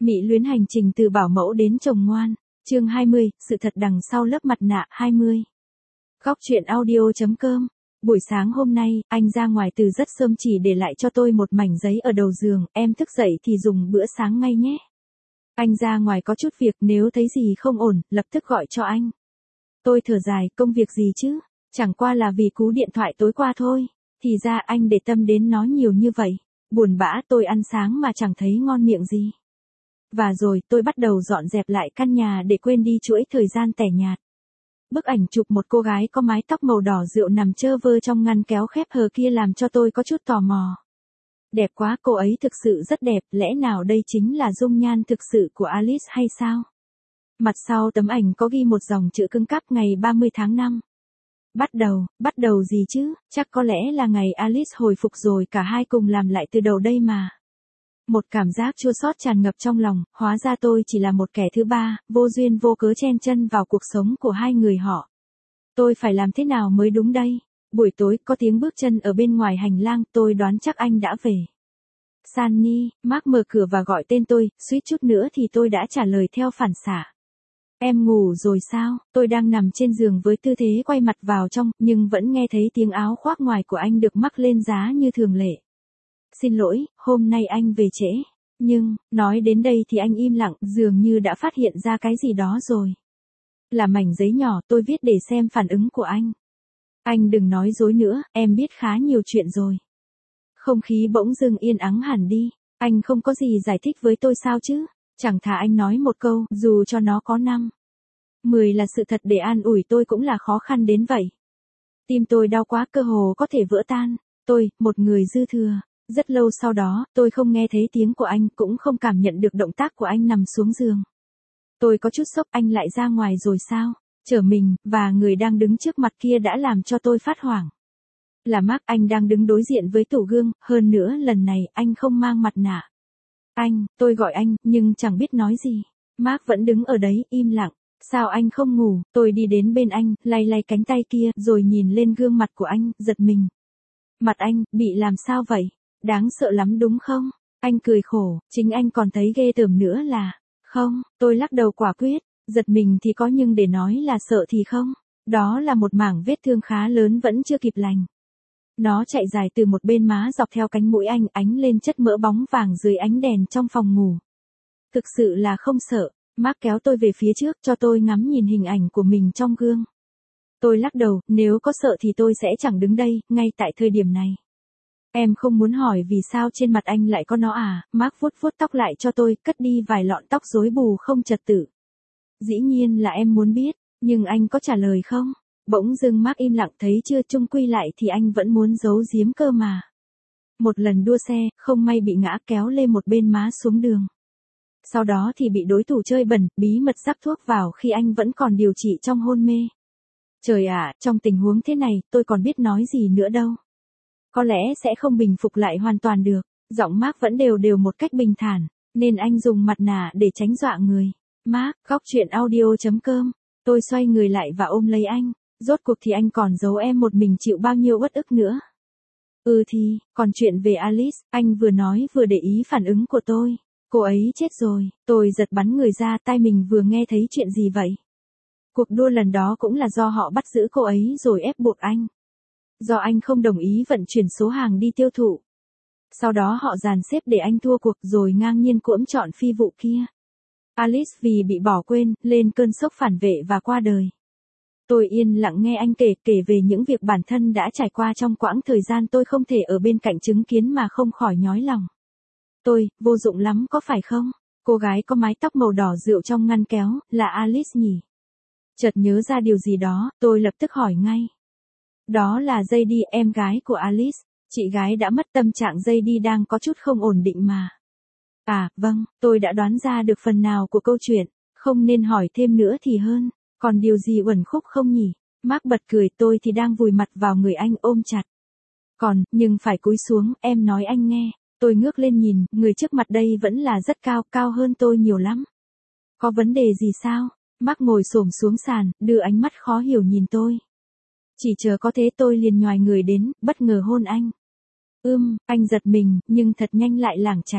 Mỹ luyến hành trình từ bảo mẫu đến chồng ngoan. Chương 20, sự thật đằng sau lớp mặt nạ 20. Góc truyện audio.com. Buổi sáng hôm nay, anh ra ngoài từ rất sớm chỉ để lại cho tôi một mảnh giấy ở đầu giường, em thức dậy thì dùng bữa sáng ngay nhé. Anh ra ngoài có chút việc, nếu thấy gì không ổn, lập tức gọi cho anh. Tôi thở dài, công việc gì chứ? Chẳng qua là vì cú điện thoại tối qua thôi. Thì ra anh để tâm đến nó nhiều như vậy. Buồn bã, tôi ăn sáng mà chẳng thấy ngon miệng gì. Và rồi, tôi bắt đầu dọn dẹp lại căn nhà để quên đi chuỗi thời gian tẻ nhạt. Bức ảnh chụp một cô gái có mái tóc màu đỏ rượu nằm trơ vơ trong ngăn kéo khép hờ kia làm cho tôi có chút tò mò. Đẹp quá, cô ấy thực sự rất đẹp, lẽ nào đây chính là dung nhan thực sự của Alice hay sao? Mặt sau tấm ảnh có ghi một dòng chữ cứng cáp ngày 30 tháng 5. Bắt đầu gì chứ, chắc có lẽ là ngày Alice hồi phục rồi, cả hai cùng làm lại từ đầu đây mà. Một cảm giác chua xót tràn ngập trong lòng, hóa ra tôi chỉ là một kẻ thứ ba, vô duyên vô cớ chen chân vào cuộc sống của hai người họ. Tôi phải làm thế nào mới đúng đây? Buổi tối có tiếng bước chân ở bên ngoài hành lang, tôi đoán chắc anh đã về. Sunny, Mark mở cửa và gọi tên tôi, suýt chút nữa thì tôi đã trả lời theo phản xạ. Em ngủ rồi sao? Tôi đang nằm trên giường với tư thế quay mặt vào trong, nhưng vẫn nghe thấy tiếng áo khoác ngoài của anh được mắc lên giá như thường lệ. Xin lỗi, hôm nay anh về trễ. Nhưng, nói đến đây thì anh im lặng, dường như đã phát hiện ra cái gì đó rồi. Là mảnh giấy nhỏ tôi viết để xem phản ứng của anh. Anh đừng nói dối nữa, em biết khá nhiều chuyện rồi. Không khí bỗng dưng yên ắng hẳn đi. Anh không có gì giải thích với tôi sao chứ? Chẳng thà anh nói một câu, dù cho nó có 5, 10 là sự thật để an ủi tôi cũng là khó khăn đến vậy. Tim tôi đau quá, cơ hồ có thể vỡ tan. Tôi, một người dư thừa. Rất lâu sau đó, tôi không nghe thấy tiếng của anh, cũng không cảm nhận được động tác của anh nằm xuống giường. Tôi có chút sốc, anh lại ra ngoài rồi sao? Trở mình, và người đang đứng trước mặt kia đã làm cho tôi phát hoảng. Là Mark, anh đang đứng đối diện với tủ gương, hơn nữa lần này anh không mang mặt nạ. Anh, tôi gọi anh, nhưng chẳng biết nói gì. Mark vẫn đứng ở đấy, im lặng. Sao anh không ngủ? Tôi đi đến bên anh, lay lay cánh tay kia, rồi nhìn lên gương mặt của anh, giật mình. Mặt anh, bị làm sao vậy? Đáng sợ lắm đúng không? Anh cười khổ, chính anh còn thấy ghê tởm nữa là... Không, tôi lắc đầu quả quyết, giật mình thì có nhưng để nói là sợ thì không. Đó là một mảng vết thương khá lớn vẫn chưa kịp lành. Nó chạy dài từ một bên má dọc theo cánh mũi anh, ánh lên chất mỡ bóng vàng dưới ánh đèn trong phòng ngủ. Thực sự là không sợ. Mark kéo tôi về phía trước cho tôi ngắm nhìn hình ảnh của mình trong gương. Tôi lắc đầu, nếu có sợ thì tôi sẽ chẳng đứng đây, ngay tại thời điểm này. Em không muốn hỏi vì sao trên mặt anh lại có nó à? Mark vuốt vuốt tóc lại cho tôi, cất đi vài lọn tóc rối bù không trật tự. Dĩ nhiên là em muốn biết, nhưng anh có trả lời không? Bỗng dưng Mark im lặng, thấy chưa, chung quy lại thì anh vẫn muốn giấu giếm cơ mà. Một lần đua xe, không may bị ngã kéo lê một bên má xuống đường. Sau đó thì bị đối thủ chơi bẩn, bí mật rắc thuốc vào khi anh vẫn còn điều trị trong hôn mê. Trời ạ, trong tình huống thế này, tôi còn biết nói gì nữa đâu. Có lẽ sẽ không bình phục lại hoàn toàn được. Giọng Mark vẫn đều một cách bình thản, nên anh dùng mặt nạ để tránh dọa người. Mark, góc truyện audio.com. Tôi xoay người lại và ôm lấy anh. Rốt cuộc thì anh còn giấu em một mình chịu bao nhiêu uất ức nữa. Thì, còn chuyện về Alice, anh vừa nói vừa để ý phản ứng của tôi. Cô ấy chết rồi. Tôi giật bắn người ra, tai mình vừa nghe thấy chuyện gì vậy? Cuộc đua lần đó cũng là do họ bắt giữ cô ấy rồi ép buộc anh. Do anh không đồng ý vận chuyển số hàng đi tiêu thụ. Sau đó họ dàn xếp để anh thua cuộc rồi ngang nhiên cưỡng chọn phi vụ kia. Alice vì bị bỏ quên, lên cơn sốc phản vệ và qua đời. Tôi yên lặng nghe anh kể về những việc bản thân đã trải qua trong quãng thời gian tôi không thể ở bên cạnh chứng kiến mà không khỏi nhói lòng. Tôi, vô dụng lắm có phải không? Cô gái có mái tóc màu đỏ rượu trong ngăn kéo, là Alice nhỉ? Chợt nhớ ra điều gì đó, tôi lập tức hỏi ngay. Đó là JD, em gái của Alice. Chị gái đã mất, tâm trạng JD đang có chút không ổn định mà. À, vâng, tôi đã đoán ra được phần nào của câu chuyện. Không nên hỏi thêm nữa thì hơn. Còn điều gì uẩn khúc không nhỉ? Mark bật cười, tôi thì đang vùi mặt vào người anh ôm chặt. Nhưng phải cúi xuống, em nói anh nghe. Tôi ngước lên nhìn, người trước mặt đây vẫn là rất cao, cao hơn tôi nhiều lắm. Có vấn đề gì sao? Mark ngồi xổm xuống sàn, đưa ánh mắt khó hiểu nhìn tôi. Chỉ chờ có thế tôi liền nhoài người đến, bất ngờ hôn anh. Anh giật mình, nhưng thật nhanh lại lảng tránh.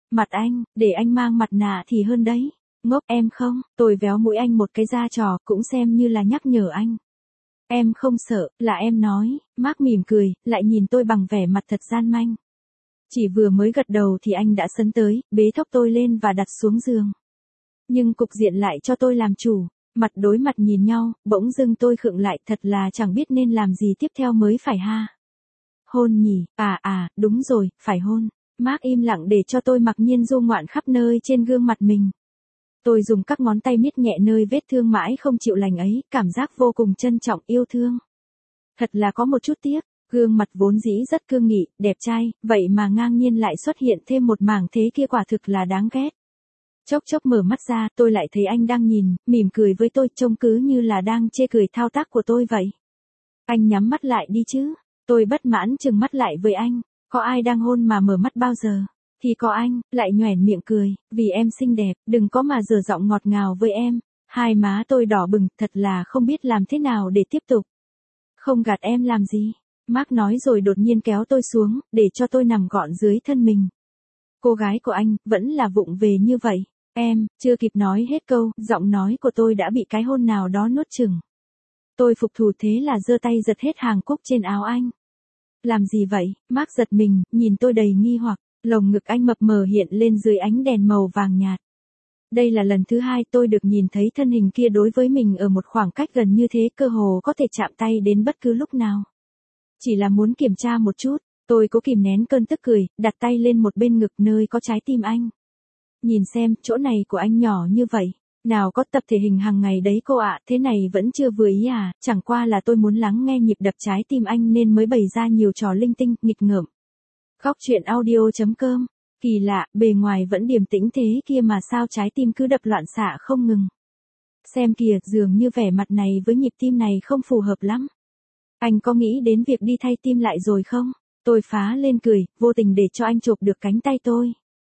Mặt anh, để anh mang mặt nạ thì hơn đấy. Ngốc em không, tôi véo mũi anh một cái ra trò, cũng xem như là nhắc nhở anh. Em không sợ, là em nói. Mark mỉm cười, lại nhìn tôi bằng vẻ mặt thật gian manh. Chỉ vừa mới gật đầu thì anh đã sấn tới, bế thốc tôi lên và đặt xuống giường. Nhưng cục diện lại cho tôi làm chủ. Mặt đối mặt nhìn nhau, bỗng dưng tôi khựng lại, thật là chẳng biết nên làm gì tiếp theo mới phải ha. Hôn nhỉ, đúng rồi, phải hôn. Mark im lặng để cho tôi mặc nhiên du ngoạn khắp nơi trên gương mặt mình. Tôi dùng các ngón tay miết nhẹ nơi vết thương mãi không chịu lành ấy, cảm giác vô cùng trân trọng yêu thương. Thật là có một chút tiếc, gương mặt vốn dĩ rất cương nghị, đẹp trai, vậy mà ngang nhiên lại xuất hiện thêm một mảng thế kia, quả thực là đáng ghét. Chốc chốc mở mắt ra, tôi lại thấy anh đang nhìn, mỉm cười với tôi, trông cứ như là đang chê cười thao tác của tôi vậy. Anh nhắm mắt lại đi chứ. Tôi bất mãn trừng mắt lại với anh. Có ai đang hôn mà mở mắt bao giờ? Thì có anh, lại nhoẻn miệng cười, vì em xinh đẹp, đừng có mà dở giọng ngọt ngào với em. Hai má tôi đỏ bừng, thật là không biết làm thế nào để tiếp tục. Không gạt em làm gì? Mark nói rồi đột nhiên kéo tôi xuống, để cho tôi nằm gọn dưới thân mình. Cô gái của anh, vẫn là vụng về như vậy. Em, chưa kịp nói hết câu, giọng nói của tôi đã bị cái hôn nào đó nuốt chửng. Tôi phục thù thế là giơ tay giật hết hàng cúc trên áo anh. Làm gì vậy? Mark giật mình, nhìn tôi đầy nghi hoặc, lồng ngực anh mập mờ hiện lên dưới ánh đèn màu vàng nhạt. Đây là lần thứ hai tôi được nhìn thấy thân hình kia đối với mình ở một khoảng cách gần như thế, cơ hồ có thể chạm tay đến bất cứ lúc nào. Chỉ là muốn kiểm tra một chút, tôi cố kìm nén cơn tức cười, đặt tay lên một bên ngực nơi có trái tim anh. Nhìn xem, chỗ này của anh nhỏ như vậy. Nào có tập thể hình hàng ngày đấy cô ạ, thế này vẫn chưa vừa ý à, chẳng qua là tôi muốn lắng nghe nhịp đập trái tim anh nên mới bày ra nhiều trò linh tinh, nghịch ngợm. Góc truyện audio.com. Kỳ lạ, bề ngoài vẫn điềm tĩnh thế kia mà sao trái tim cứ đập loạn xạ không ngừng. Xem kìa, dường như vẻ mặt này với nhịp tim này không phù hợp lắm. Anh có nghĩ đến việc đi thay tim lại rồi không? Tôi phá lên cười, vô tình để cho anh chộp được cánh tay tôi.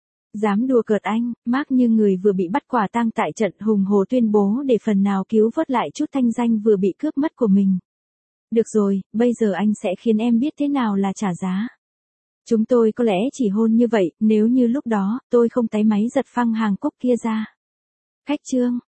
Dám đùa cợt anh, Mark như người vừa bị bắt quả tang tại trận, hùng hồ tuyên bố để phần nào cứu vớt lại chút thanh danh vừa bị cướp mất của mình. Được rồi, bây giờ anh sẽ khiến em biết thế nào là trả giá. Chúng tôi có lẽ chỉ hôn như vậy, nếu như lúc đó, tôi không táy máy giật phăng hàng cúc kia ra. Cách chương.